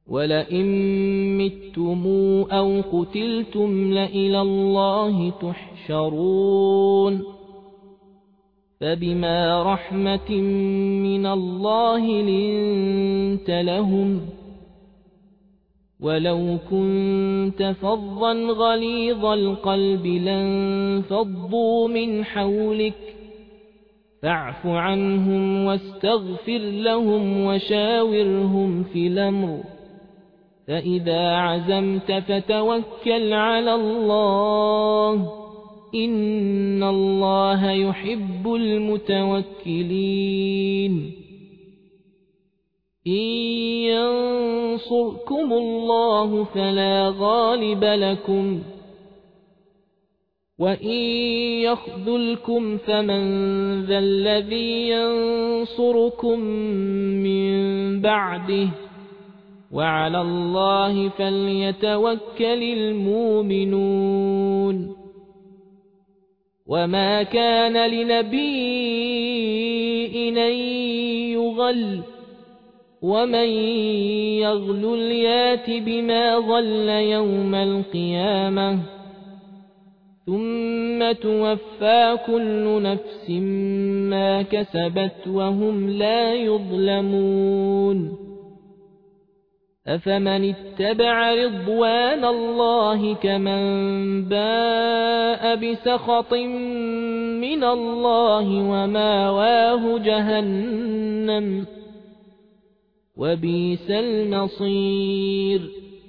ولئن متم أو قتلتم لإلى الله تحشرون فبما رحمة من الله لنت لهم ولو كنت فظا غليظ القلب لانفضوا من حولك فاعف عنهم واستغفر لهم وشاورهم في الأمر فإذا عزمت فتوكل على الله إن الله يحب المتوكلين إن ينصركم الله فلا غالب لكم وإن يخذلكم فمن ذا الذي ينصركم من بعده وعلى الله فليتوكل المؤمنون وما كان لنبي أن يغل ومن يغل يات بما غل يوم القيامة ثم توفى كل نفس ما كسبت وهم لا يظلمون أفمن اتبع رضوان الله كمن باء بسخط من الله وماواه جهنم وبئس المصير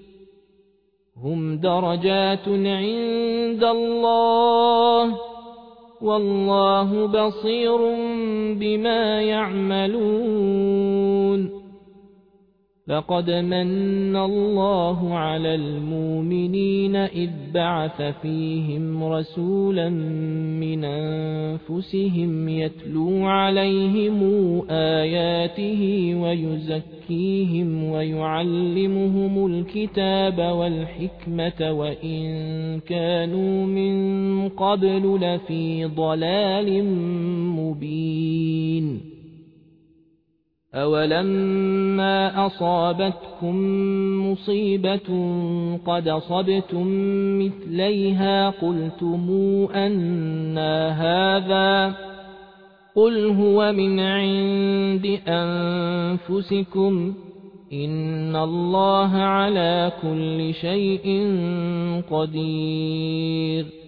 هم درجات عند الله والله بصير بما يعملون لقد من الله على المؤمنين إذ بعث فيهم رسولا من أنفسهم يتلو عليهم آياته ويزكيهم ويعلمهم الكتاب والحكمة وإن كانوا من قبل لفي ضلال مبين أولما أصابتكم مصيبة قد أصبتم مثليها قلتم أنى هذا قل هو من عند أنفسكم إن الله على كل شيء قدير